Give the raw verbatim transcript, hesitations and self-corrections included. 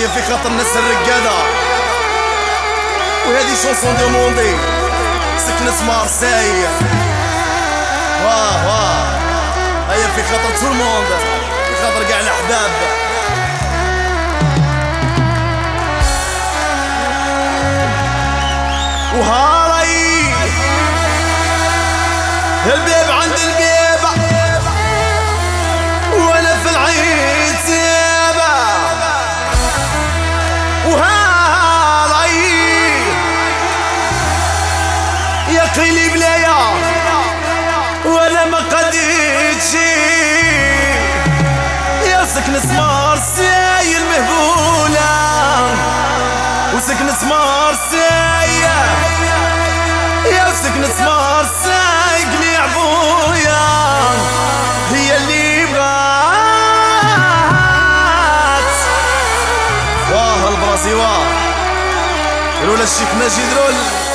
في خاطر الناس الرقادة، وهذه شونسون دوموندي سكنت مارساي. واه واه هيا في خاطر تو الموند، في خاطر كاع الاحباب. وهاي البيب عند البيب وانا في العيد سيبه. وهاي يا قيلي بلايا وانا ما قديتش يا سكنة مارساي المهبولة، وسكنة مارساي يا سكنة مارساي قليع بويا هي اللي بغات. واه البرازي واه الولا الشيك ماجد رول.